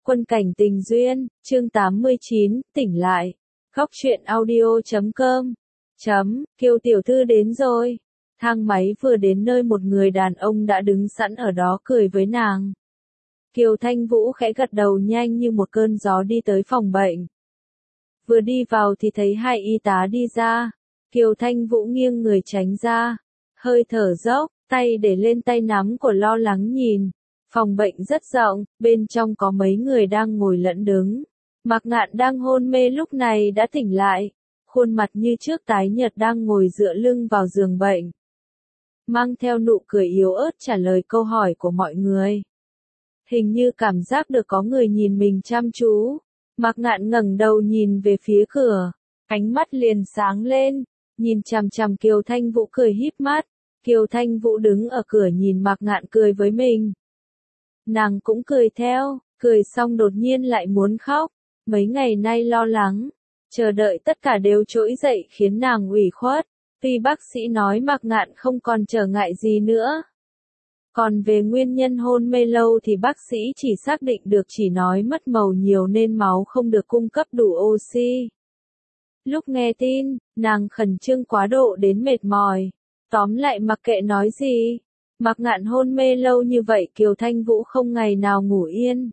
Quân cảnh tình duyên, chương 89, tỉnh lại. Góc truyện audio.com. Kiều tiểu thư đến rồi. Thang máy vừa đến nơi một người đàn ông đã đứng sẵn ở đó cười với nàng. Kiều Thanh Vũ khẽ gật đầu nhanh như một cơn gió đi tới phòng bệnh. Vừa đi vào thì thấy hai y tá đi ra. Kiều Thanh Vũ nghiêng người tránh ra. Hơi thở dốc, tay để lên tay nắm của lo lắng nhìn. Phòng bệnh rất rộng, bên trong có mấy người đang ngồi lẫn đứng. Mạc Ngạn đang hôn mê lúc này đã tỉnh lại. Khuôn mặt như trước tái nhợt đang ngồi dựa lưng vào giường bệnh. Mang theo nụ cười yếu ớt trả lời câu hỏi của mọi người. Hình như cảm giác được có người nhìn mình chăm chú. Mạc Ngạn ngẩng đầu nhìn về phía cửa. Ánh mắt liền sáng lên. Nhìn chằm chằm Kiều Thanh Vũ cười híp mắt. Kiều Thanh Vũ đứng ở cửa nhìn Mạc Ngạn cười với mình. Nàng cũng cười theo, cười xong đột nhiên lại muốn khóc. Mấy ngày nay lo lắng, chờ đợi tất cả đều trỗi dậy khiến nàng ủy khuất. Tuy bác sĩ nói Mạc Ngạn không còn trở ngại gì nữa. Còn về nguyên nhân hôn mê lâu thì bác sĩ chỉ xác định được chỉ nói mất màu nhiều nên máu không được cung cấp đủ oxy. Lúc nghe tin, nàng khẩn trương quá độ đến mệt mỏi. Tóm lại mặc kệ nói gì. Mạc Ngạn hôn mê lâu như vậy Kiều Thanh Vũ không ngày nào ngủ yên.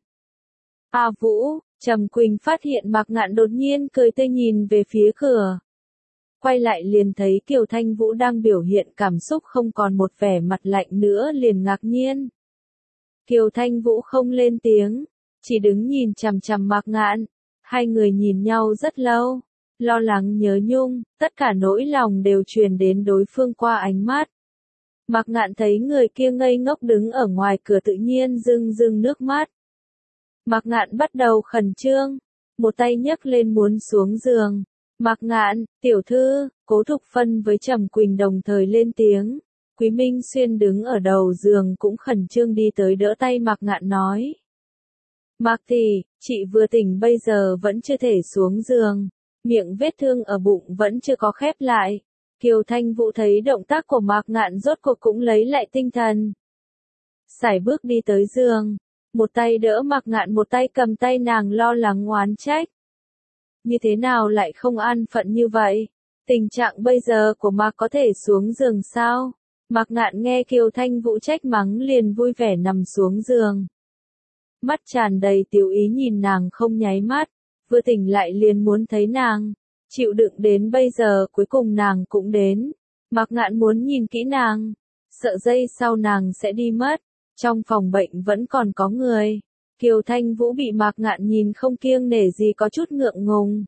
Vũ, Trầm Quỳnh phát hiện Mạc Ngạn đột nhiên cười tươi nhìn về phía cửa. Quay lại liền thấy Kiều Thanh Vũ đang biểu hiện cảm xúc không còn một vẻ mặt lạnh nữa liền ngạc nhiên. Kiều Thanh Vũ không lên tiếng, chỉ đứng nhìn chằm chằm Mạc Ngạn. Hai người nhìn nhau rất lâu, lo lắng nhớ nhung, tất cả nỗi lòng đều truyền đến đối phương qua ánh mắt. Mạc Ngạn thấy người kia ngây ngốc đứng ở ngoài cửa tự nhiên rưng rưng nước mắt. Mạc Ngạn bắt đầu khẩn trương, một tay nhấc lên muốn xuống giường. Mạc Ngạn, tiểu thư, Cố Thục Phân với Trầm Quỳnh đồng thời lên tiếng. Quý Minh Xuyên đứng ở đầu giường cũng khẩn trương đi tới đỡ tay Mạc Ngạn nói. Mạc tỷ, chị vừa tỉnh bây giờ vẫn chưa thể xuống giường, miệng vết thương ở bụng vẫn chưa có khép lại. Kiều Thanh Vũ thấy động tác của Mạc Ngạn rốt cuộc cũng lấy lại tinh thần. Sải bước đi tới giường, một tay đỡ Mạc Ngạn một tay cầm tay nàng lo lắng oán trách. Như thế nào lại không an phận như vậy? Tình trạng bây giờ của Mạc có thể xuống giường sao? Mạc Ngạn nghe Kiều Thanh Vũ trách mắng liền vui vẻ nằm xuống giường. Mắt tràn đầy tiểu ý nhìn nàng không nháy mắt, vừa tỉnh lại liền muốn thấy nàng. Chịu đựng đến bây giờ cuối cùng nàng cũng đến. Mạc Ngạn muốn nhìn kỹ nàng, sợ giây sau nàng sẽ đi mất. Trong phòng bệnh vẫn còn có người. Kiều Thanh Vũ bị Mạc Ngạn nhìn không kiêng nể gì có chút ngượng ngùng.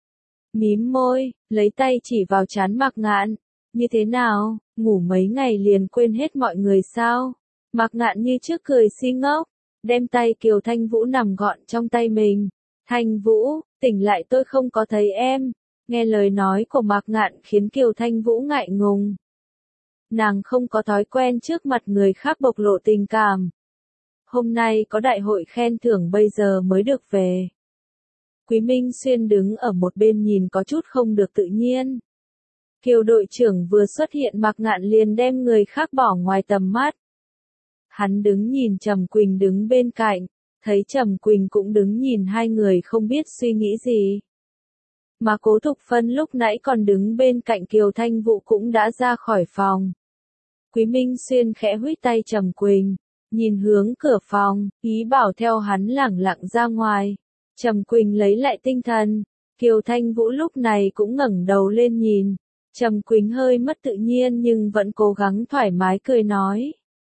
Mím môi, lấy tay chỉ vào trán Mạc Ngạn. Như thế nào, ngủ mấy ngày liền quên hết mọi người sao? Mạc Ngạn như trước cười si ngốc, đem tay Kiều Thanh Vũ nằm gọn trong tay mình. Thanh Vũ, tỉnh lại tôi không có thấy em. Nghe lời nói của Mạc Ngạn khiến Kiều Thanh Vũ ngại ngùng. Nàng không có thói quen trước mặt người khác bộc lộ tình cảm. Hôm nay có đại hội khen thưởng bây giờ mới được về. Quý Minh Xuyên đứng ở một bên nhìn có chút không được tự nhiên. Kiều đội trưởng vừa xuất hiện Mạc Ngạn liền đem người khác bỏ ngoài tầm mắt. Hắn đứng nhìn Trầm Quỳnh đứng bên cạnh, thấy Trầm Quỳnh cũng đứng nhìn hai người không biết suy nghĩ gì. Mà Cố Thục Phân lúc nãy còn đứng bên cạnh Kiều Thanh Vũ cũng đã ra khỏi phòng. Quý Minh Xuyên khẽ huýt tay Trầm Quỳnh, nhìn hướng cửa phòng, ý bảo theo hắn lẳng lặng ra ngoài. Trầm Quỳnh lấy lại tinh thần, Kiều Thanh Vũ lúc này cũng ngẩng đầu lên nhìn. Trầm Quỳnh hơi mất tự nhiên nhưng vẫn cố gắng thoải mái cười nói.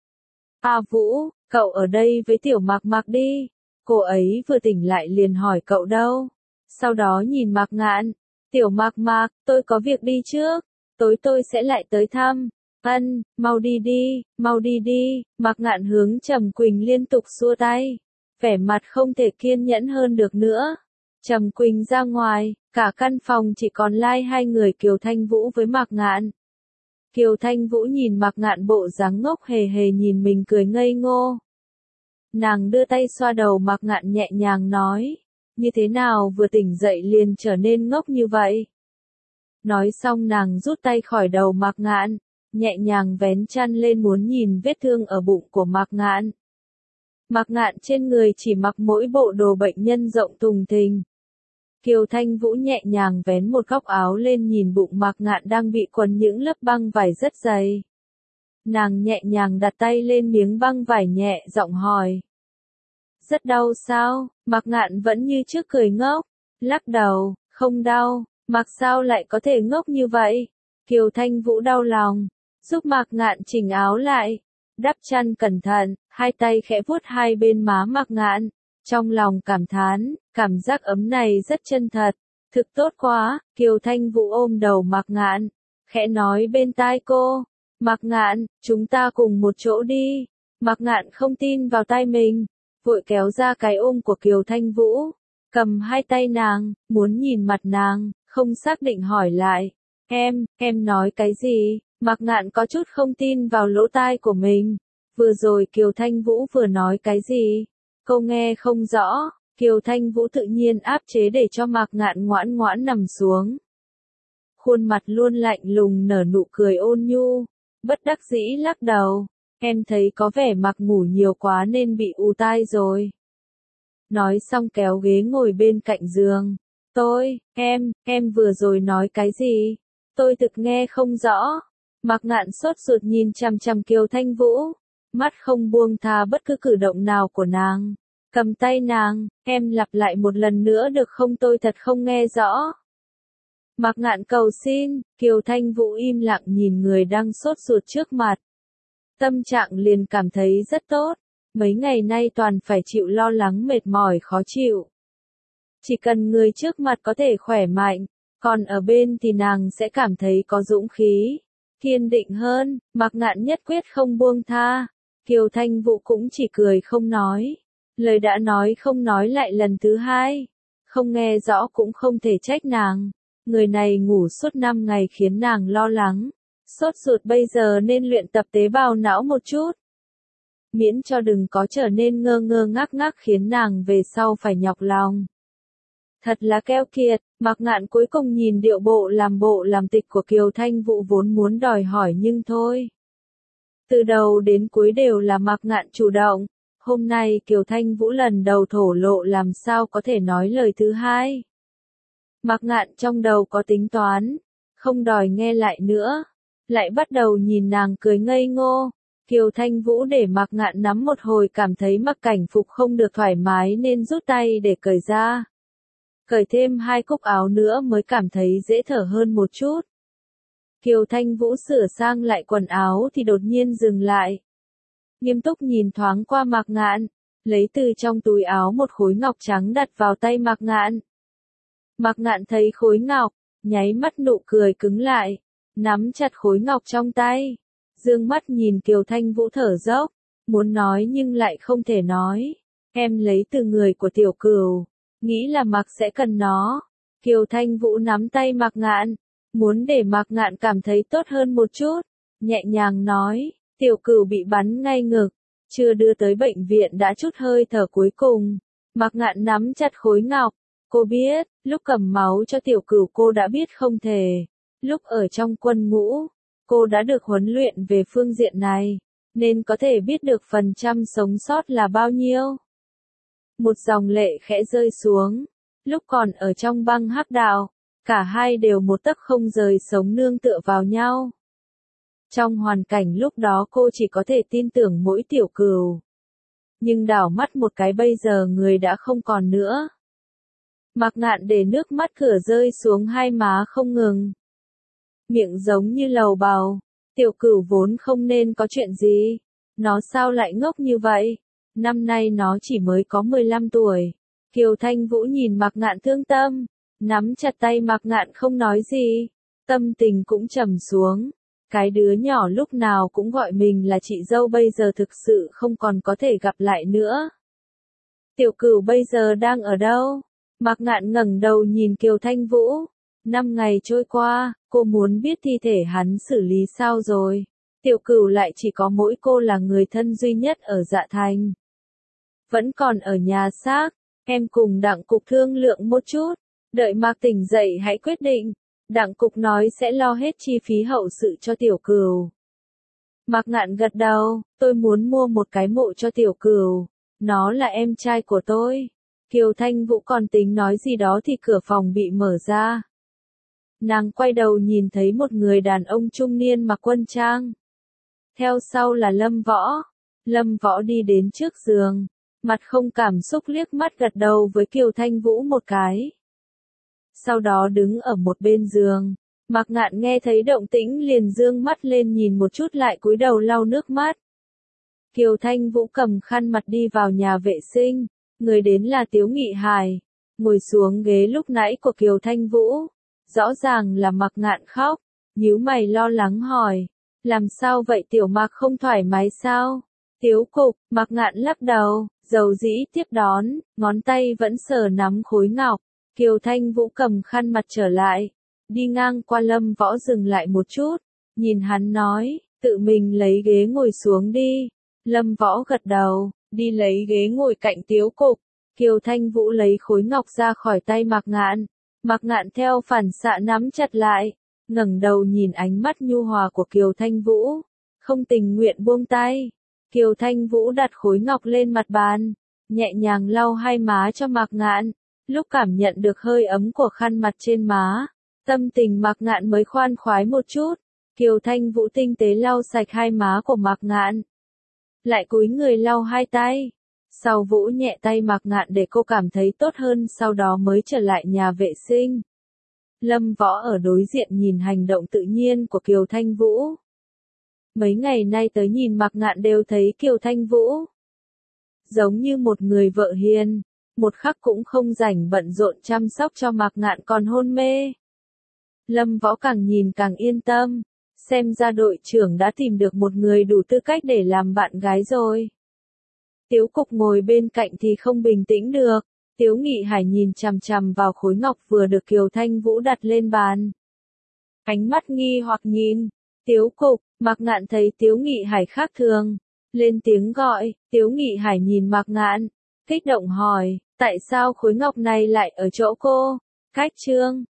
Vũ, cậu ở đây với tiểu Mạc Mạc đi. Cô ấy vừa tỉnh lại liền hỏi cậu đâu. Sau đó nhìn Mạc Ngạn, tiểu Mạc Mạc, tôi có việc đi trước, tối tôi sẽ lại tới thăm. Mau đi đi, mau đi đi. Mạc Ngạn hướng Trầm Quỳnh liên tục xua tay, vẻ mặt không thể kiên nhẫn hơn được nữa. Trầm Quỳnh ra ngoài, cả căn phòng chỉ còn lại hai người Kiều Thanh Vũ với Mạc Ngạn. Kiều Thanh Vũ nhìn Mạc Ngạn bộ dáng ngốc hề hề nhìn mình cười ngây ngô. Nàng đưa tay xoa đầu Mạc Ngạn nhẹ nhàng nói. Như thế nào vừa tỉnh dậy liền trở nên ngốc như vậy? Nói xong nàng rút tay khỏi đầu Mạc Ngạn, nhẹ nhàng vén chăn lên muốn nhìn vết thương ở bụng của Mạc Ngạn. Mạc Ngạn trên người chỉ mặc mỗi bộ đồ bệnh nhân rộng thùng thình. Kiều Thanh Vũ nhẹ nhàng vén một góc áo lên nhìn bụng Mạc Ngạn đang bị quấn những lớp băng vải rất dày. Nàng nhẹ nhàng đặt tay lên miếng băng vải nhẹ giọng hỏi. Rất đau sao? Mạc Ngạn vẫn như trước cười ngốc. Lắc đầu, không đau. Mạc sao lại có thể ngốc như vậy? Kiều Thanh Vũ đau lòng. Giúp Mạc Ngạn chỉnh áo lại. Đắp chăn cẩn thận, hai tay khẽ vuốt hai bên má Mạc Ngạn. Trong lòng cảm thán, cảm giác ấm này rất chân thật. Thực tốt quá, Kiều Thanh Vũ ôm đầu Mạc Ngạn. Khẽ nói bên tai cô. Mạc Ngạn, chúng ta cùng một chỗ đi. Mạc Ngạn không tin vào tai mình. Vội kéo ra cái ôm của Kiều Thanh Vũ. Cầm hai tay nàng, muốn nhìn mặt nàng, không xác định hỏi lại. Em nói cái gì? Mạc Ngạn có chút không tin vào lỗ tai của mình. Vừa rồi Kiều Thanh Vũ vừa nói cái gì? Cô nghe không rõ. Kiều Thanh Vũ tự nhiên áp chế để cho Mạc Ngạn ngoãn ngoãn nằm xuống. Khuôn mặt luôn lạnh lùng nở nụ cười ôn nhu. Bất đắc dĩ lắc đầu. Em thấy có vẻ Mạc ngủ nhiều quá nên bị ù tai rồi. Nói xong kéo ghế ngồi bên cạnh giường. Em vừa rồi nói cái gì? Tôi thực nghe không rõ. Mạc Ngạn sốt ruột nhìn chằm chằm Kiều Thanh Vũ. Mắt không buông tha bất cứ cử động nào của nàng. Cầm tay nàng, em lặp lại một lần nữa được không, tôi thật không nghe rõ. Mạc Ngạn cầu xin, Kiều Thanh Vũ im lặng nhìn người đang sốt ruột trước mặt. Tâm trạng liền cảm thấy rất tốt. Mấy ngày nay toàn phải chịu lo lắng mệt mỏi khó chịu. Chỉ cần người trước mặt có thể khỏe mạnh, còn ở bên thì nàng sẽ cảm thấy có dũng khí, kiên định hơn. Mạc Ngạn nhất quyết không buông tha. Kiều Thanh Vũ cũng chỉ cười không nói. Lời đã nói không nói lại lần thứ hai. Không nghe rõ cũng không thể trách nàng. Người này ngủ suốt 5 ngày khiến nàng lo lắng. Sốt ruột bây giờ nên luyện tập tế bào não một chút. Miễn cho đừng có trở nên ngơ ngơ ngác ngác khiến nàng về sau phải nhọc lòng. Thật là keo kiệt. Mạc Ngạn cuối cùng nhìn điệu bộ làm tịch của Kiều Thanh Vũ vốn muốn đòi hỏi nhưng thôi. Từ đầu đến cuối đều là Mạc Ngạn chủ động. Hôm nay Kiều Thanh Vũ lần đầu thổ lộ làm sao có thể nói lời thứ hai. Mạc Ngạn trong đầu có tính toán. Không đòi nghe lại nữa. Lại bắt đầu nhìn nàng cười ngây ngô. Kiều Thanh Vũ để Mạc Ngạn nắm một hồi cảm thấy mặc cảnh phục không được thoải mái nên rút tay để cởi ra. Cởi thêm 2 cúc áo nữa mới cảm thấy dễ thở hơn một chút. Kiều Thanh Vũ sửa sang lại quần áo thì đột nhiên dừng lại. Nghiêm túc nhìn thoáng qua Mạc Ngạn, lấy từ trong túi áo một khối ngọc trắng đặt vào tay Mạc Ngạn. Mạc Ngạn thấy khối ngọc, nháy mắt nụ cười cứng lại, nắm chặt khối ngọc trong tay. Dương mắt nhìn Kiều Thanh Vũ thở dốc, muốn nói nhưng lại không thể nói. Em lấy từ người của Tiểu Cửu, nghĩ là Mạc sẽ cần nó. Kiều Thanh Vũ nắm tay Mạc Ngạn, muốn để Mạc Ngạn cảm thấy tốt hơn một chút, nhẹ nhàng nói, Tiểu Cửu bị bắn ngay ngực, chưa đưa tới bệnh viện đã chút hơi thở cuối cùng. Mạc Ngạn nắm chặt khối ngọc, cô biết, lúc cầm máu cho Tiểu Cửu cô đã biết không thể. Lúc ở trong quân ngũ, cô đã được huấn luyện về phương diện này, nên có thể biết được phần trăm sống sót là bao nhiêu. Một dòng lệ khẽ rơi xuống. Lúc còn ở trong băng hắc đạo, cả hai đều một tấc không rời sống nương tựa vào nhau. Trong hoàn cảnh lúc đó cô chỉ có thể tin tưởng mỗi Tiểu Cửu. Nhưng đảo mắt một cái bây giờ người đã không còn nữa. Mạc Ngạn để nước mắt cửa rơi xuống hai má không ngừng. Miệng giống như lầu bầu. Tiểu Cửu vốn không nên có chuyện gì. Nó sao lại ngốc như vậy? Năm nay nó chỉ mới có 15 tuổi. Kiều Thanh Vũ nhìn Mạc Ngạn thương tâm, nắm chặt tay Mạc Ngạn không nói gì. Tâm tình cũng trầm xuống. Cái đứa nhỏ lúc nào cũng gọi mình là chị dâu bây giờ thực sự không còn có thể gặp lại nữa. Tiểu Cửu bây giờ đang ở đâu? Mạc Ngạn ngẩng đầu nhìn Kiều Thanh Vũ. 5 ngày trôi qua, cô muốn biết thi thể hắn xử lý sao rồi. Tiểu Cửu lại chỉ có mỗi cô là người thân duy nhất ở Dạ Thành. Vẫn còn ở nhà xác, em cùng Đặng Cục thương lượng một chút. Đợi Mạc tỉnh dậy hãy quyết định. Đặng Cục nói sẽ lo hết chi phí hậu sự cho Tiểu Cửu. Mạc Ngạn gật đầu, tôi muốn mua một cái mộ cho Tiểu Cửu. Nó là em trai của tôi. Kiều Thanh Vũ còn tính nói gì đó thì cửa phòng bị mở ra. Nàng quay đầu nhìn thấy một người đàn ông trung niên mặc quân trang. Theo sau là Lâm Võ. Lâm Võ đi đến trước giường, mặt không cảm xúc liếc mắt gật đầu với Kiều Thanh Vũ một cái. Sau đó đứng ở một bên giường, Mạc Ngạn nghe thấy động tĩnh liền dương mắt lên nhìn một chút lại cúi đầu lau nước mắt. Kiều Thanh Vũ cầm khăn mặt đi vào nhà vệ sinh, người đến là Tiếu Nghị Hải, ngồi xuống ghế lúc nãy của Kiều Thanh Vũ. Rõ ràng là Mạc Ngạn khóc, nhíu mày lo lắng hỏi, làm sao vậy tiểu Mạc không thoải mái sao? Tiếu Cục, Mạc Ngạn lắc đầu, dầu dĩ tiếp đón, ngón tay vẫn sờ nắm khối ngọc. Kiều Thanh Vũ cầm khăn mặt trở lại, đi ngang qua Lâm Võ dừng lại một chút, nhìn hắn nói, tự mình lấy ghế ngồi xuống đi. Lâm Võ gật đầu, đi lấy ghế ngồi cạnh Tiếu Cục. Kiều Thanh Vũ lấy khối ngọc ra khỏi tay Mạc Ngạn. Mạc Ngạn theo phản xạ nắm chặt lại, ngẩng đầu nhìn ánh mắt nhu hòa của Kiều Thanh Vũ, không tình nguyện buông tay. Kiều Thanh Vũ đặt khối ngọc lên mặt bàn, nhẹ nhàng lau hai má cho Mạc Ngạn. Lúc cảm nhận được hơi ấm của khăn mặt trên má, tâm tình Mạc Ngạn mới khoan khoái một chút. Kiều Thanh Vũ tinh tế lau sạch hai má của Mạc Ngạn, lại cúi người lau hai tay. Sau vỗ nhẹ tay Mạc Ngạn để cô cảm thấy tốt hơn, sau đó mới trở lại nhà vệ sinh. Lâm Võ ở đối diện nhìn hành động tự nhiên của Kiều Thanh Vũ. Mấy ngày nay tới nhìn Mạc Ngạn đều thấy Kiều Thanh Vũ giống như một người vợ hiền, một khắc cũng không rảnh bận rộn chăm sóc cho Mạc Ngạn còn hôn mê. Lâm Võ càng nhìn càng yên tâm, xem ra đội trưởng đã tìm được một người đủ tư cách để làm bạn gái rồi. Tiếu Cục ngồi bên cạnh thì không bình tĩnh được. Tiếu Nghị Hải nhìn chằm chằm vào khối ngọc vừa được Kiều Thanh Vũ đặt lên bàn. Ánh mắt nghi hoặc nhìn. Tiếu Cục, Mạc Ngạn thấy Tiếu Nghị Hải khác thường, lên tiếng gọi. Tiếu Nghị Hải nhìn Mạc Ngạn, kích động hỏi, tại sao khối ngọc này lại ở chỗ cô? Cách trương,